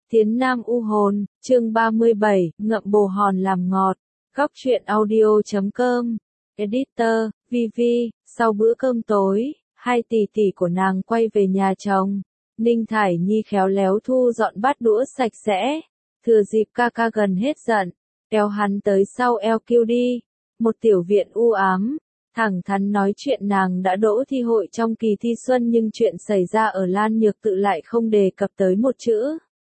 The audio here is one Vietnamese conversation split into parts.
Tiến Nam U Hồn, chương 37, ngậm bồ hòn làm ngọt. Góc truyện audio.com. Editor, VV. Sau bữa cơm tối, hai tỷ tỷ của nàng quay về nhà chồng. Ninh Thải Nhi khéo léo thu dọn bát đũa sạch sẽ. Thừa dịp ca ca gần hết giận, kéo hắn tới sau eo kêu đi. Một tiểu viện u ám, thẳng thắn nói chuyện nàng đã đỗ thi hội trong kỳ thi xuân, nhưng chuyện xảy ra ở Lan Nhược Tự lại không đề cập tới một chữ.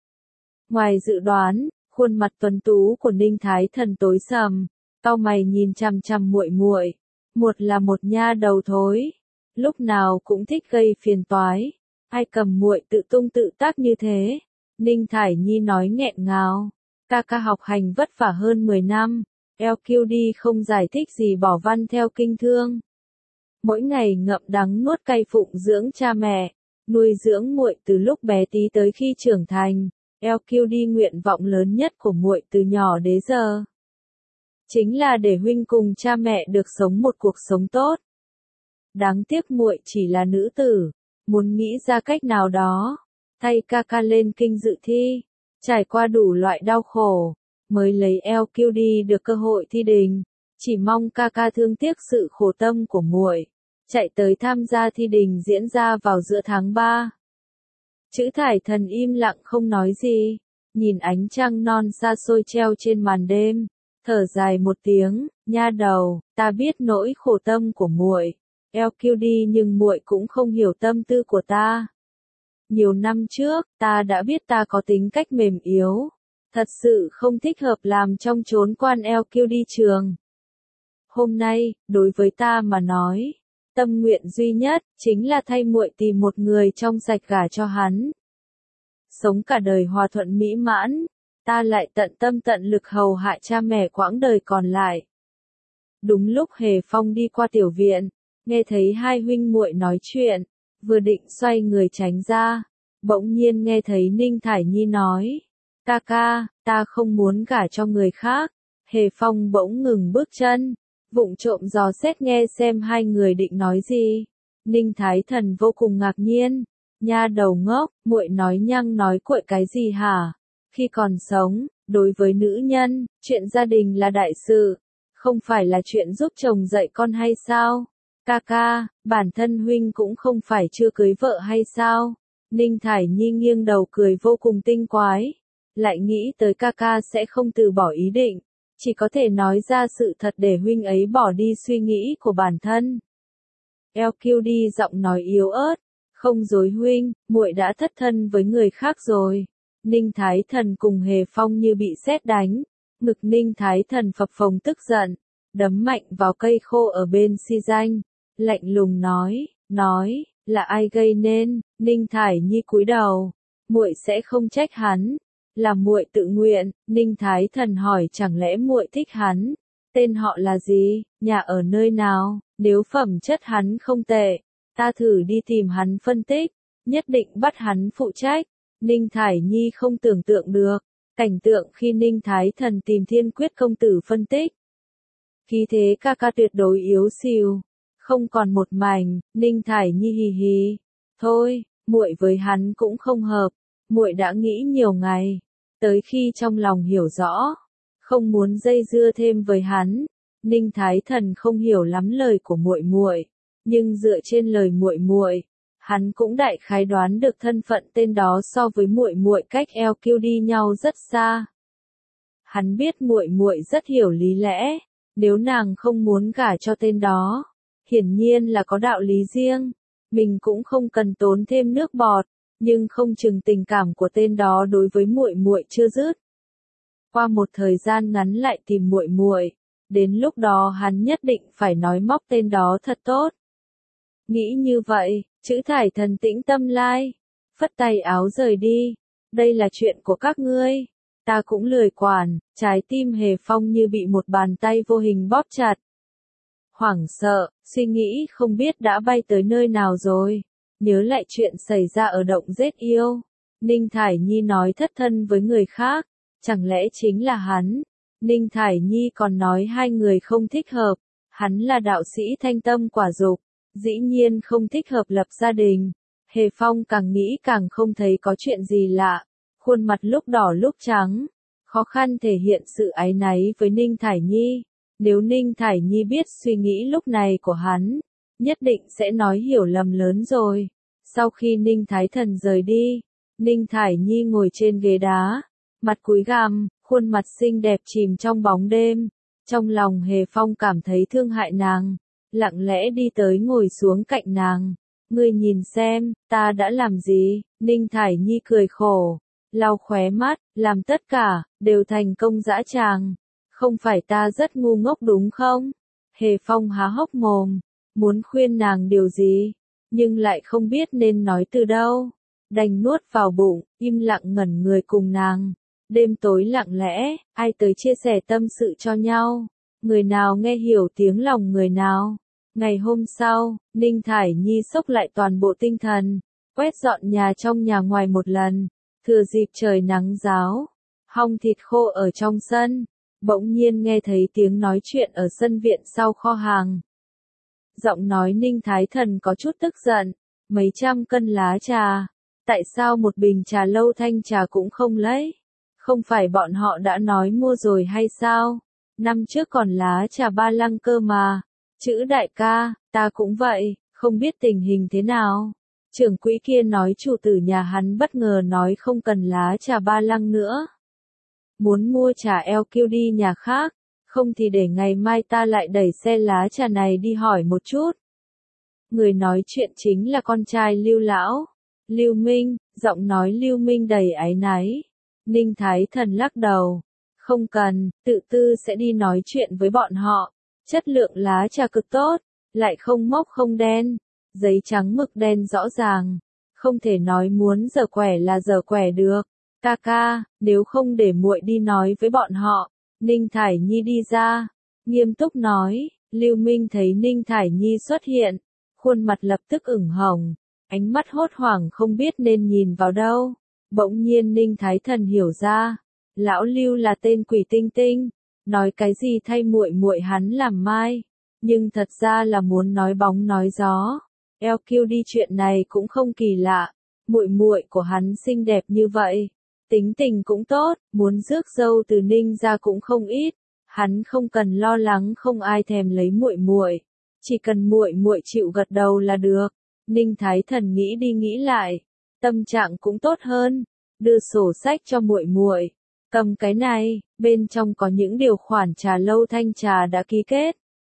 Ngoài dự đoán, khuôn mặt tuấn tú của Ninh Thái Thần tối sầm, cau mày nhìn chằm chằm muội muội. Một là một nha đầu thối, lúc nào cũng thích gây phiền toái. Ai cầm muội tự tung tự tác như thế? Ninh Thải Nhi nói nghẹn ngào. Ca ca học hành vất vả hơn 10 năm, LQD không giải thích gì bỏ văn theo kinh thương. Mỗi ngày ngậm đắng nuốt cay phụng dưỡng cha mẹ, nuôi dưỡng muội từ lúc bé tí tới khi trưởng thành. LQD nguyện vọng lớn nhất của muội từ nhỏ đến giờ chính là để huynh cùng cha mẹ được sống một cuộc sống tốt. Đáng tiếc muội chỉ là nữ tử, muốn nghĩ ra cách nào đó thay ca ca lên kinh dự thi, trải qua đủ loại đau khổ mới lấy LQD được cơ hội thi đình. Chỉ mong ca ca thương tiếc sự khổ tâm của muội, chạy tới tham gia thi đình diễn ra vào giữa tháng 3. Chữ Thải Thần im lặng không nói gì, nhìn ánh trăng non xa xôi treo trên màn đêm, thở dài một tiếng, nha đầu, ta biết nỗi khổ tâm của muội, LQD, nhưng muội cũng không hiểu tâm tư của ta. Nhiều năm trước, ta đã biết ta có tính cách mềm yếu, thật sự không thích hợp làm trong chốn quan LQD trường. Hôm nay, đối với ta mà nói, tâm nguyện duy nhất chính là thay muội tìm một người trong sạch gả cho hắn. Sống cả đời hòa thuận mỹ mãn, ta lại tận tâm tận lực hầu hạ cha mẹ quãng đời còn lại. Đúng lúc Hề Phong đi qua tiểu viện, nghe thấy hai huynh muội nói chuyện, vừa định xoay người tránh ra, bỗng nhiên nghe thấy Ninh Thải Nhi nói, ca ca, ta không muốn gả cho người khác. Hề Phong bỗng ngừng bước chân, vụng trộm dò xét nghe xem hai người định nói gì. Ninh Thái Thần vô cùng ngạc nhiên, nha đầu ngốc, muội nói nhăng nói cuội cái gì hả? Khi còn sống, đối với nữ nhân, chuyện gia đình là đại sự, không phải là chuyện giúp chồng dạy con hay sao? Ca ca, bản thân huynh cũng không phải chưa cưới vợ hay sao? Ninh Thải Nhi nghiêng đầu cười vô cùng tinh quái, lại nghĩ tới ca ca sẽ không từ bỏ ý định, chỉ có thể nói ra sự thật để huynh ấy bỏ đi suy nghĩ của bản thân. LQD giọng nói yếu ớt, không dối huynh, muội đã thất thân với người khác rồi. Ninh Thái Thần cùng Hề Phong như bị sét đánh, ngực Ninh Thái Thần phập phồng tức giận, đấm mạnh vào cây khô ở bên xi danh, lạnh lùng nói, là ai gây nên? Ninh Thải Nhi cúi đầu, muội sẽ không trách hắn, là muội tự nguyện. Ninh Thái Thần hỏi chẳng lẽ muội thích hắn? Tên họ là gì, nhà ở nơi nào? Nếu phẩm chất hắn không tệ, ta thử đi tìm hắn phân tích, nhất định bắt hắn phụ trách. Ninh Thải Nhi không tưởng tượng được cảnh tượng khi Ninh Thái Thần tìm Thiên Quyết công tử phân tích. Khí thế ca ca tuyệt đối yếu xìu, không còn một mảnh. Ninh Thải Nhi hì hì, thôi, muội với hắn cũng không hợp, muội đã nghĩ nhiều ngày, tới khi trong lòng hiểu rõ, không muốn dây dưa thêm với hắn. Ninh Thái Thần không hiểu lắm lời của muội muội, nhưng dựa trên lời muội muội, hắn cũng đại khái đoán được thân phận tên đó so với muội muội cách LQD nhau rất xa. Hắn biết muội muội rất hiểu lý lẽ, nếu nàng không muốn gả cho tên đó, hiển nhiên là có đạo lý riêng, mình cũng không cần tốn thêm nước bọt, nhưng không chừng tình cảm của tên đó đối với muội muội chưa dứt. Qua một thời gian ngắn lại tìm muội muội, đến lúc đó hắn nhất định phải nói móc tên đó thật tốt. Nghĩ như vậy, Chữ Thải Thần tĩnh tâm lai, phất tay áo rời đi. Đây là chuyện của các ngươi, ta cũng lười quản. Trái tim Hề Phong như bị một bàn tay vô hình bóp chặt. Hoảng sợ, suy nghĩ không biết đã bay tới nơi nào rồi. Nhớ lại chuyện xảy ra ở động giết yêu. Ninh Thải Nhi nói thất thân với người khác, chẳng lẽ chính là hắn? Ninh Thải Nhi còn nói hai người không thích hợp, hắn là đạo sĩ thanh tâm quả dục, dĩ nhiên không thích hợp lập gia đình. Hề Phong càng nghĩ càng không thấy có chuyện gì lạ, khuôn mặt lúc đỏ lúc trắng, khó khăn thể hiện sự áy náy với Ninh Thải Nhi. Nếu Ninh Thải Nhi biết suy nghĩ lúc này của hắn, nhất định sẽ nói hiểu lầm lớn rồi. Sau khi Ninh Thái Thần rời đi, Ninh Thải Nhi ngồi trên ghế đá, mặt cúi gằm, khuôn mặt xinh đẹp chìm trong bóng đêm. Trong lòng Hề Phong cảm thấy thương hại nàng, lặng lẽ đi tới ngồi xuống cạnh nàng. Ngươi nhìn xem, ta đã làm gì? Ninh Thải Nhi cười khổ, lau khóe mắt, làm tất cả, đều thành công dã tràng. Không phải ta rất ngu ngốc đúng không? Hề Phong há hốc mồm, muốn khuyên nàng điều gì, nhưng lại không biết nên nói từ đâu. Đành nuốt vào bụng, im lặng ngẩn người cùng nàng. Đêm tối lặng lẽ, ai tới chia sẻ tâm sự cho nhau? Người nào nghe hiểu tiếng lòng người nào? Ngày hôm sau, Ninh Thải Nhi xốc lại toàn bộ tinh thần, quét dọn nhà trong nhà ngoài một lần. Thừa dịp trời nắng ráo, hong thịt khô ở trong sân, bỗng nhiên nghe thấy tiếng nói chuyện ở sân viện sau kho hàng. Giọng nói Ninh Thái Thần có chút tức giận, mấy trăm cân lá trà, tại sao một bình trà lâu thanh trà cũng không lấy? Không phải bọn họ đã nói mua rồi hay sao? Năm trước còn lá trà ba lăng cơ mà. Chữ đại ca, ta cũng vậy, không biết tình hình thế nào. Trưởng quỹ kia nói chủ tử nhà hắn bất ngờ nói không cần lá trà ba lăng nữa. Muốn mua trà LQ đi nhà khác, không thì để ngày mai ta lại đẩy xe lá trà này đi hỏi một chút. Người nói chuyện chính là con trai Lưu lão, Lưu Minh, giọng nói Lưu Minh đầy áy náy. Ninh Thái Thần lắc đầu, không cần, tự tư sẽ đi nói chuyện với bọn họ. Chất lượng lá trà cực tốt, lại không mốc không đen, giấy trắng mực đen rõ ràng, không thể nói muốn giở quẻ là giở quẻ được. Ca ca, nếu không để muội đi nói với bọn họ. Ninh Thải Nhi đi ra, nghiêm túc nói. Lưu Minh thấy Ninh Thải Nhi xuất hiện, khuôn mặt lập tức ửng hồng, ánh mắt hốt hoảng không biết nên nhìn vào đâu. Bỗng nhiên Ninh Thái Thần hiểu ra, lão Lưu là tên quỷ tinh tinh, nói cái gì thay muội muội hắn làm mai, nhưng thật ra là muốn nói bóng nói gió. LQ đi chuyện này cũng không kỳ lạ, muội muội của hắn xinh đẹp như vậy, tính tình cũng tốt, muốn rước dâu từ Ninh ra cũng không ít, hắn không cần lo lắng không ai thèm lấy muội muội, chỉ cần muội muội chịu gật đầu là được. Ninh Thái Thần nghĩ đi nghĩ lại, tâm trạng cũng tốt hơn, đưa sổ sách cho muội muội. Cầm cái này, bên trong có những điều khoản trà lâu thanh trà đã ký kết.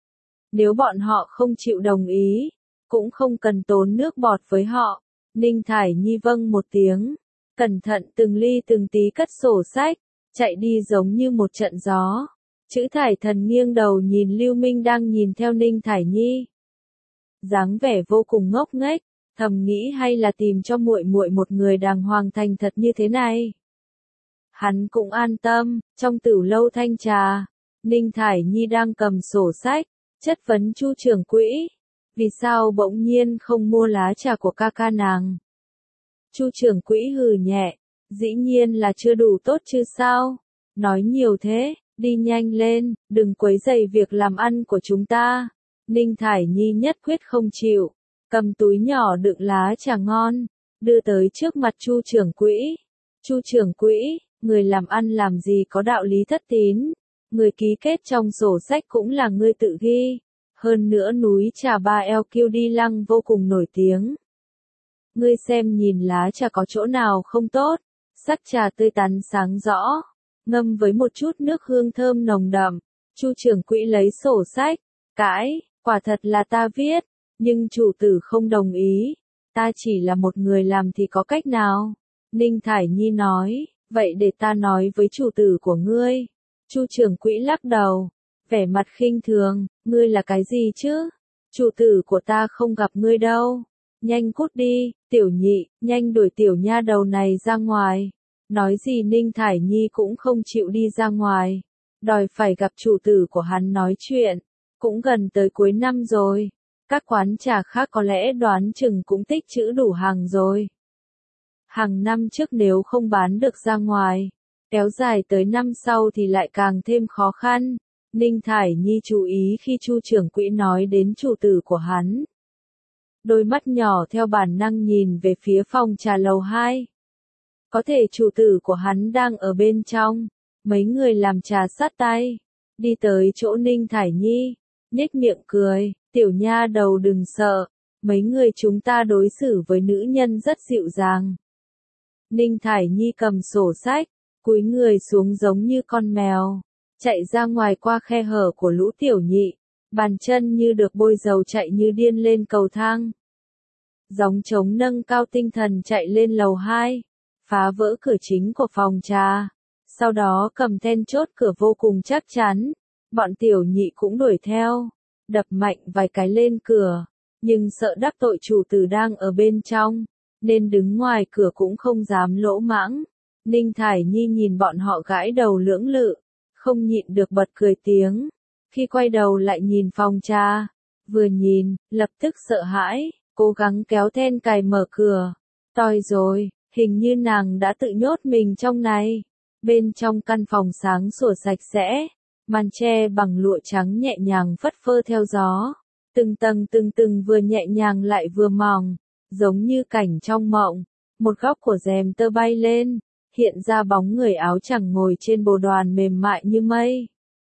Nếu bọn họ không chịu đồng ý, cũng không cần tốn nước bọt với họ. Ninh Thải Nhi vâng một tiếng, cẩn thận từng ly từng tí cất sổ sách, chạy đi giống như một trận gió. Chữ Thải Thần nghiêng đầu nhìn Lưu Minh đang nhìn theo Ninh Thải Nhi. Dáng vẻ vô cùng ngốc nghếch, thầm nghĩ hay là tìm cho muội muội một người đàng hoàng thành thật như thế này. Hắn cũng an tâm, trong tửu lâu thanh trà, Ninh Thải Nhi đang cầm sổ sách, chất vấn Chu trưởng quỹ. Vì sao bỗng nhiên không mua lá trà của ca ca nàng? Chu trưởng quỹ hừ nhẹ, dĩ nhiên là chưa đủ tốt chứ sao? Nói nhiều thế, đi nhanh lên, đừng quấy rầy việc làm ăn của chúng ta. Ninh Thải Nhi nhất quyết không chịu, cầm túi nhỏ đựng lá trà ngon, đưa tới trước mặt Chu trưởng quỹ. Chu trưởng quỹ, người làm ăn làm gì có đạo lý thất tín, người ký kết trong sổ sách cũng là ngươi tự ghi, hơn nữa núi trà 3LQ đi lăng vô cùng nổi tiếng. Ngươi xem nhìn lá trà có chỗ nào không tốt, sắc trà tươi tắn sáng rõ, ngâm với một chút nước hương thơm nồng đậm. Chu trưởng quỹ lấy sổ sách, cãi, quả thật là ta viết, nhưng chủ tử không đồng ý, ta chỉ là một người làm thì có cách nào? Ninh Thải Nhi nói, vậy để ta nói với chủ tử của ngươi. Chu trưởng quỹ lắc đầu, vẻ mặt khinh thường, ngươi là cái gì chứ? Chủ tử của ta không gặp ngươi đâu. Nhanh cút đi, tiểu nhị, nhanh đuổi tiểu nha đầu này ra ngoài. Nói gì Ninh Thải Nhi cũng không chịu đi ra ngoài, đòi phải gặp chủ tử của hắn nói chuyện. Cũng gần tới cuối năm rồi, các quán trà khác có lẽ đoán chừng cũng tích trữ đủ hàng rồi. Hàng năm trước nếu không bán được ra ngoài, kéo dài tới năm sau thì lại càng thêm khó khăn. Ninh Thải Nhi chú ý khi Chu trưởng quỹ nói đến chủ tử của hắn. Đôi mắt nhỏ theo bản năng nhìn về phía phòng trà lầu 2. Có thể chủ tử của hắn đang ở bên trong. Mấy người làm trà sát tay. Đi tới chỗ Ninh Thải Nhi. Nhếch miệng cười. Tiểu nha đầu đừng sợ. Mấy người chúng ta đối xử với nữ nhân rất dịu dàng. Ninh Thải Nhi cầm sổ sách. Cúi người xuống giống như con mèo. Chạy ra ngoài qua khe hở của Lũ Tiểu Nhị. Bàn chân như được bôi dầu chạy như điên lên cầu thang. Gióng trống nâng cao tinh thần chạy lên lầu 2. Phá vỡ cửa chính của phòng trà. Sau đó cầm then chốt cửa vô cùng chắc chắn. Bọn Tiểu Nhị cũng đuổi theo. Đập mạnh vài cái lên cửa. Nhưng sợ đắc tội chủ tử đang ở bên trong. Nên đứng ngoài cửa cũng không dám lỗ mãng. Ninh Thải Nhi nhìn bọn họ gãi đầu lưỡng lự. Không nhịn được bật cười tiếng. Khi quay đầu lại nhìn phòng trà. Vừa nhìn, lập tức sợ hãi. Cố gắng kéo then cài mở cửa. Toi rồi, hình như nàng đã tự nhốt mình trong này. Bên trong căn phòng sáng sủa sạch sẽ. Màn tre bằng lụa trắng nhẹ nhàng phất phơ theo gió. Từng tầng vừa nhẹ nhàng lại vừa mỏng. Giống như cảnh trong mộng. Một góc của rèm tơ bay lên. Hiện ra bóng người áo choàng ngồi trên bồ đoàn mềm mại như mây.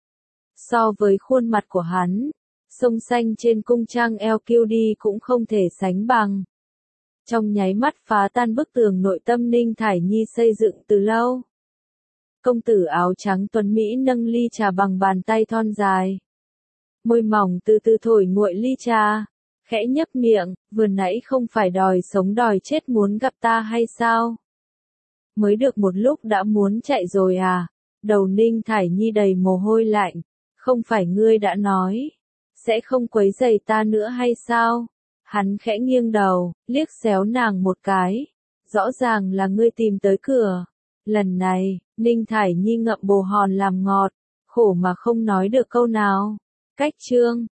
So với khuôn mặt của hắn, sông xanh trên cung trang LQD cũng không thể sánh bằng. Trong nháy mắt phá tan bức tường nội tâm Ninh Thải Nhi xây dựng từ lâu. Công tử áo trắng tuấn Mỹ nâng ly trà bằng bàn tay thon dài. Môi mỏng từ từ thổi nguội ly trà. Khẽ nhấp miệng, vừa nãy không phải đòi sống đòi chết muốn gặp ta hay sao? Mới được một lúc đã muốn chạy rồi à? Đầu Ninh Thải Nhi đầy mồ hôi lạnh. Không phải ngươi đã nói, sẽ không quấy rầy ta nữa hay sao? Hắn khẽ nghiêng đầu, liếc xéo nàng một cái. Rõ ràng là ngươi tìm tới cửa. Lần này, Ninh Thải Nhi ngậm bồ hòn làm ngọt, khổ mà không nói được câu nào. Cách chương